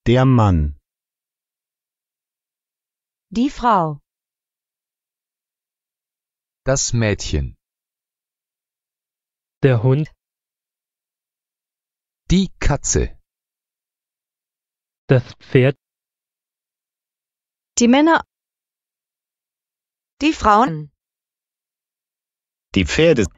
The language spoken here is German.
Der Mann. Die Frau. Das Mädchen. Der Hund, Die Katze. das Pferd, Die Männer. Die Frauen. Die Pferde.